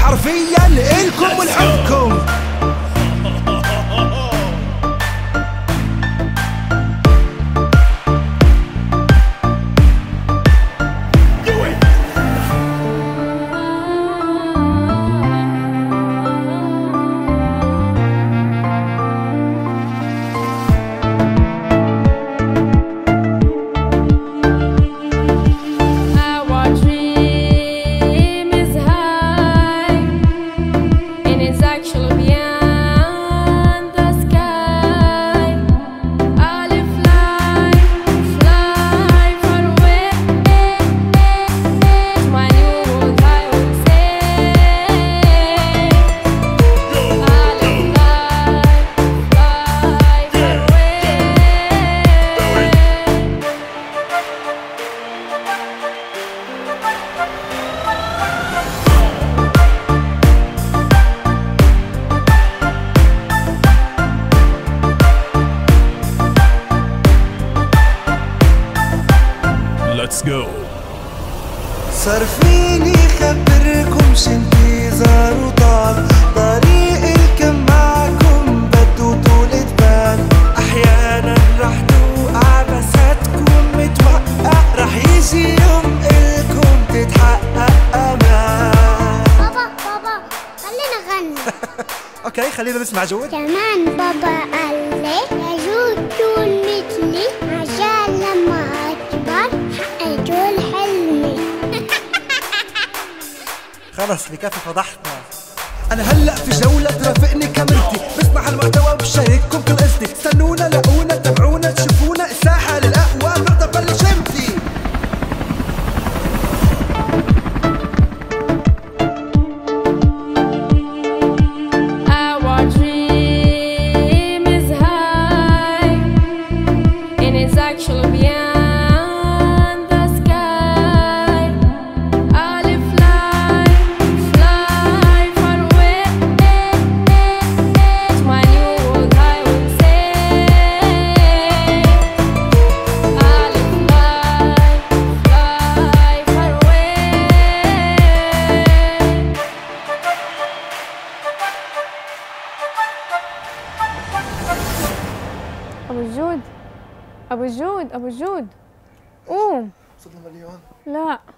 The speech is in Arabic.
حرفيا لإلكم ولحبكم. Let's go. صار فيني خبركمش انتظار وطال طريق الكم معكم بدو طول بال. احيانا رح توقع بس هتكون متوقع رح يجي يوم الكم تتحقق امال. بابا خلينا نغني. اوكي خلينا نسمع جود. كمان بابا قال لي يا جود كون مثلي عشان لما اكبر حققت حلمي. خلص بكفي فضحتنا. انا هلا في جولة ترافقني كاميرتي، بسمع المحتوى وبشارككم كل قصتي. استنونا لاقونا تابعونا تشوفونا، الساحة للأقوى بنقدر بلش امتي. أبو الجود قوم. صدنا مليون. لا